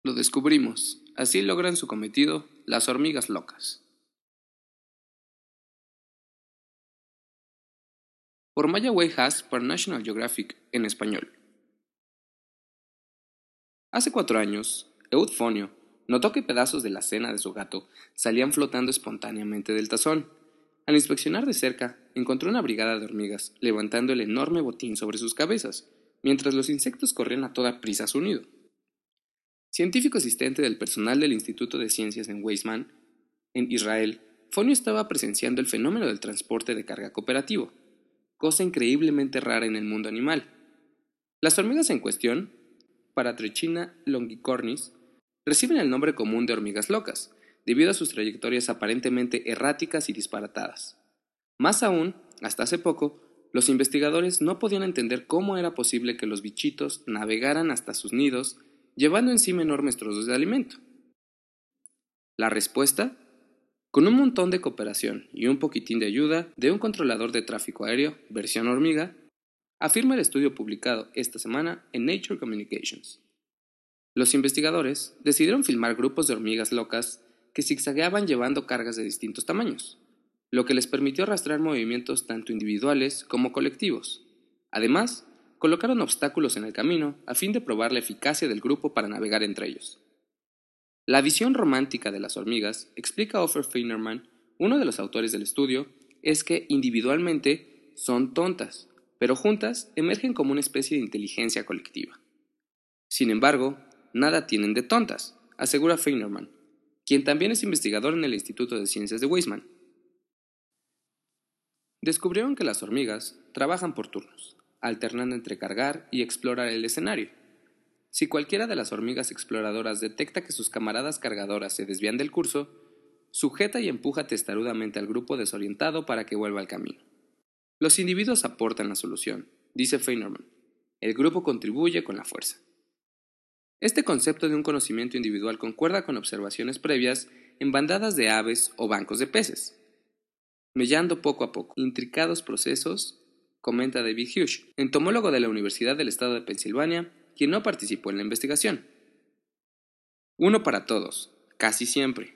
Lo descubrimos. Así logran su cometido las hormigas locas. Por Maya Way Haas para National Geographic en español. Hace 4 años, Eutfonio notó que pedazos de la cena de su gato salían flotando espontáneamente del tazón. Al inspeccionar de cerca, encontró una brigada de hormigas levantando el enorme botín sobre sus cabezas, mientras los insectos corrían a toda prisa a su nido. Científico asistente del personal del Instituto de Ciencias en Weizmann, en Israel, Fonio estaba presenciando el fenómeno del transporte de carga cooperativo, cosa increíblemente rara en el mundo animal. Las hormigas en cuestión, Paratrechina longicornis, reciben el nombre común de hormigas locas, debido a sus trayectorias aparentemente erráticas y disparatadas. Más aún, hasta hace poco, los investigadores no podían entender cómo era posible que los bichitos navegaran hasta sus nidos, llevando encima enormes trozos de alimento. La respuesta: con un montón de cooperación y un poquitín de ayuda de un controlador de tráfico aéreo, versión hormiga, afirma el estudio publicado esta semana en Nature Communications. Los investigadores decidieron filmar grupos de hormigas locas que zigzagueaban llevando cargas de distintos tamaños, lo que les permitió rastrear movimientos tanto individuales como colectivos. Además, colocaron obstáculos en el camino a fin de probar la eficacia del grupo para navegar entre ellos. La visión romántica de las hormigas, explica Ofer Feinerman, uno de los autores del estudio, es que individualmente son tontas, pero juntas emergen como una especie de inteligencia colectiva. Sin embargo, nada tienen de tontas, asegura Feinerman, quien también es investigador en el Instituto de Ciencias de Weizmann. Descubrieron que las hormigas trabajan por turnos, alternando entre cargar y explorar el escenario. Si cualquiera de las hormigas exploradoras detecta que sus camaradas cargadoras se desvían del curso, sujeta y empuja testarudamente al grupo desorientado para que vuelva al camino. Los individuos aportan la solución, dice Feinerman. El grupo contribuye con la fuerza. Este concepto de un conocimiento individual concuerda con observaciones previas en bandadas de aves o bancos de peces. Mellando poco a poco intricados procesos, comenta David Hughes, entomólogo de la Universidad del Estado de Pensilvania, quien no participó en la investigación. Uno para todos, casi siempre.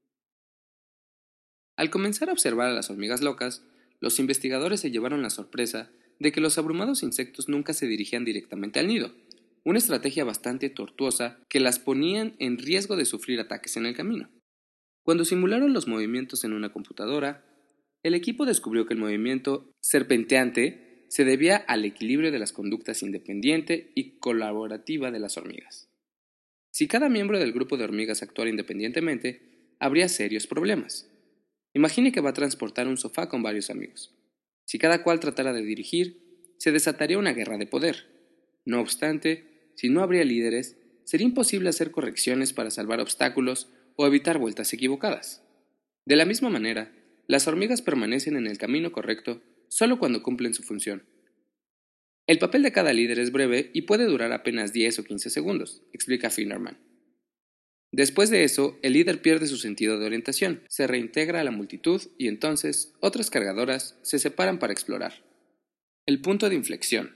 Al comenzar a observar a las hormigas locas, los investigadores se llevaron la sorpresa de que los abrumados insectos nunca se dirigían directamente al nido, una estrategia bastante tortuosa que las ponían en riesgo de sufrir ataques en el camino. Cuando simularon los movimientos en una computadora, el equipo descubrió que el movimiento serpenteante se debía al equilibrio de las conductas independiente y colaborativa de las hormigas. Si cada miembro del grupo de hormigas actuara independientemente, habría serios problemas. Imagine que va a transportar un sofá con varios amigos. Si cada cual tratara de dirigir, se desataría una guerra de poder. No obstante, si no habría líderes, sería imposible hacer correcciones para salvar obstáculos o evitar vueltas equivocadas. De la misma manera, las hormigas permanecen en el camino correcto solo cuando cumplen su función. El papel de cada líder es breve y puede durar apenas 10 o 15 segundos, explica Feinerman. Después de eso, el líder pierde su sentido de orientación, se reintegra a la multitud y entonces otras cargadoras se separan para explorar. El punto de inflexión.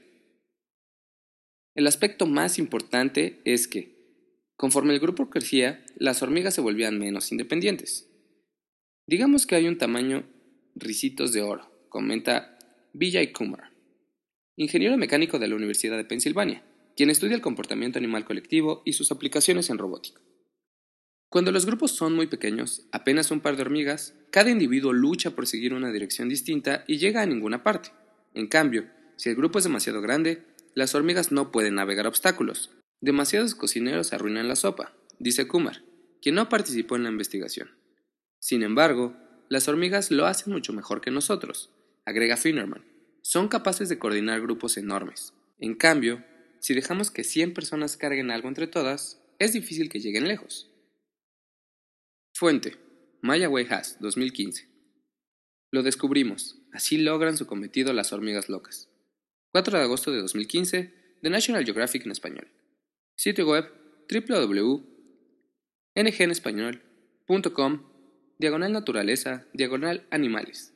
El aspecto más importante es que, conforme el grupo crecía, las hormigas se volvían menos independientes. Digamos que hay un tamaño ricitos de oro, comenta Vijay Kumar, ingeniero mecánico de la Universidad de Pensilvania, quien estudia el comportamiento animal colectivo y sus aplicaciones en robótica. Cuando los grupos son muy pequeños, apenas un par de hormigas, cada individuo lucha por seguir una dirección distinta y llega a ninguna parte. En cambio, si el grupo es demasiado grande, las hormigas no pueden navegar obstáculos. Demasiados cocineros arruinan la sopa, dice Kumar, quien no participó en la investigación. Sin embargo, las hormigas lo hacen mucho mejor que nosotros, agrega Feinerman. Son capaces de coordinar grupos enormes. En cambio, si dejamos que 100 personas carguen algo entre todas, es difícil que lleguen lejos. Fuente: Maya Way Haas, 2015. Lo descubrimos. Así logran su cometido las hormigas locas. 4 de agosto de 2015, de National Geographic en español. Sitio web: www.ngenespañol.com/naturaleza/animales.